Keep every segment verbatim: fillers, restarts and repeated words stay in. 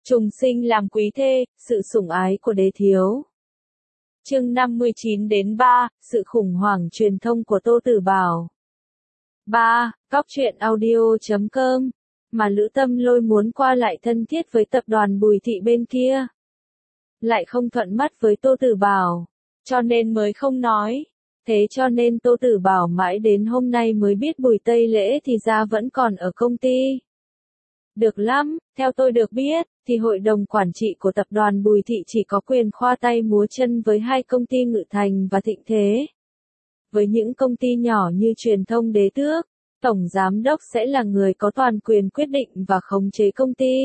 Trùng sinh làm quý thê, sự sủng ái của đế thiếu. Chương năm mươi chín đến ba, sự khủng hoảng truyền thông của Tô Tử Bảo. ba. Cóc truyện audio chấm com. Mà Lữ Tâm Lôi muốn qua lại thân thiết với tập đoàn Bùi Thị bên kia. Lại không thuận mắt với Tô Tử Bảo. Cho nên mới không nói. Thế cho nên Tô Tử Bảo mãi đến hôm nay mới biết Bùi Tây Lễ thì ra vẫn còn ở công ty. Được lắm, theo tôi được biết, thì hội đồng quản trị của tập đoàn Bùi Thị chỉ có quyền khoa tay múa chân với hai công ty Ngự Thành và Thịnh Thế. Với những công ty nhỏ như Truyền thông Đế Tước, tổng giám đốc sẽ là người có toàn quyền quyết định và khống chế công ty.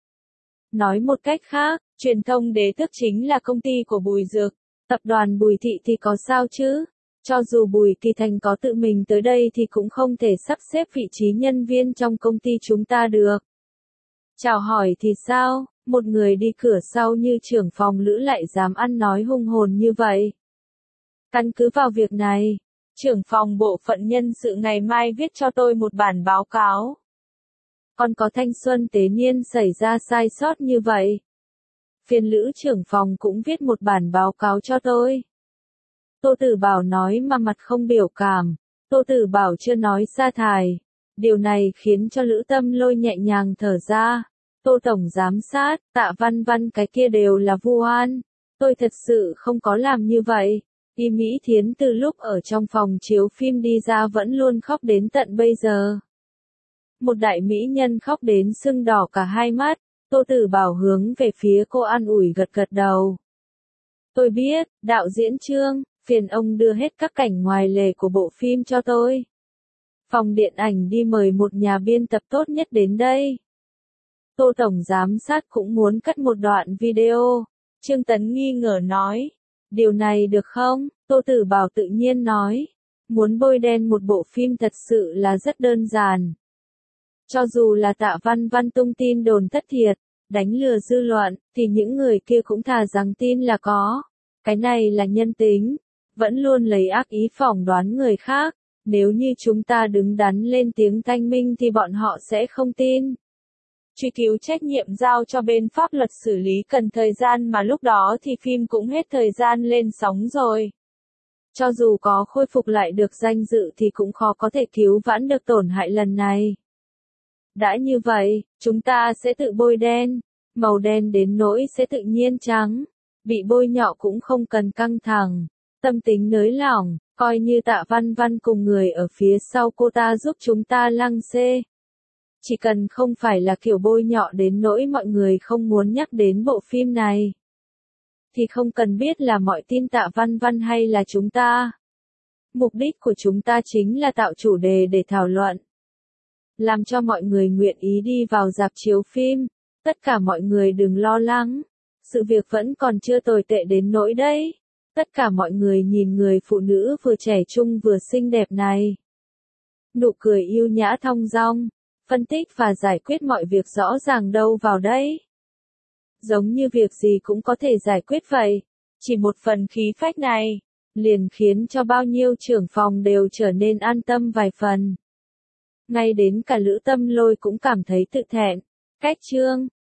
Nói một cách khác, Truyền thông Đế Tước chính là công ty của Bùi Dược, tập đoàn Bùi Thị thì có sao chứ? Cho dù Bùi Kỳ Thành có tự mình tới đây thì cũng không thể sắp xếp vị trí nhân viên trong công ty chúng ta được. Chào hỏi thì sao, một người đi cửa sau như trưởng phòng Lữ lại dám ăn nói hùng hồn như vậy. Căn cứ vào việc này, trưởng phòng bộ phận nhân sự ngày mai viết cho tôi một bản báo cáo. Còn có thanh xuân tế niên xảy ra sai sót như vậy. Phiền Lữ trưởng phòng cũng viết một bản báo cáo cho tôi. Tô Tử Bảo nói mà mặt không biểu cảm. Tô Tử Bảo chưa nói sa thải. Điều này khiến cho Lữ Tâm Lôi nhẹ nhàng thở ra. Tô Tổng Giám sát, Tạ Văn Văn cái kia đều là vu oan. Tôi thật sự không có làm như vậy. Y Mỹ Thiến từ lúc ở trong phòng chiếu phim đi ra vẫn luôn khóc đến tận bây giờ. Một đại mỹ nhân khóc đến sưng đỏ cả hai mắt. Tô Tử Bảo hướng về phía cô an ủi gật gật đầu. Tôi biết, đạo diễn Trương, phiền ông đưa hết các cảnh ngoài lề của bộ phim cho tôi. Phòng điện ảnh đi mời một nhà biên tập tốt nhất đến đây. Tô Tổng Giám sát cũng muốn cắt một đoạn video. Trương Tấn nghi ngờ nói. Điều này được không? Tô Tử Bảo tự nhiên nói. Muốn bôi đen một bộ phim thật sự là rất đơn giản. Cho dù là Tạ Văn Văn tung tin đồn thất thiệt, đánh lừa dư luận, thì những người kia cũng thà rằng tin là có. Cái này là nhân tính. Vẫn luôn lấy ác ý phỏng đoán người khác. Nếu như chúng ta đứng đắn lên tiếng thanh minh thì bọn họ sẽ không tin. Truy cứu trách nhiệm giao cho bên pháp luật xử lý cần thời gian mà lúc đó thì phim cũng hết thời gian lên sóng rồi. Cho dù có khôi phục lại được danh dự thì cũng khó có thể cứu vãn được tổn hại lần này. Đã như vậy, chúng ta sẽ tự bôi đen, màu đen đến nỗi sẽ tự nhiên trắng. Bị bôi nhọ cũng không cần căng thẳng, tâm tính nới lỏng, coi như Tạ Văn Văn cùng người ở phía sau cô ta giúp chúng ta lăng xê. Chỉ cần không phải là kiểu bôi nhọ đến nỗi mọi người không muốn nhắc đến bộ phim này. Thì không cần biết là mọi tin Tạ Văn Văn hay là chúng ta. Mục đích của chúng ta chính là tạo chủ đề để thảo luận. Làm cho mọi người nguyện ý đi vào rạp chiếu phim. Tất cả mọi người đừng lo lắng. Sự việc vẫn còn chưa tồi tệ đến nỗi đấy. Tất cả mọi người nhìn người phụ nữ vừa trẻ trung vừa xinh đẹp này. Nụ cười yêu nhã thong dong. Phân tích và giải quyết mọi việc rõ ràng đâu vào đấy. Giống như việc gì cũng có thể giải quyết vậy. Chỉ một phần khí phách này, liền khiến cho bao nhiêu trưởng phòng đều trở nên an tâm vài phần. Ngay đến cả Lữ Tâm Lôi cũng cảm thấy tự thẹn. Cách Trương,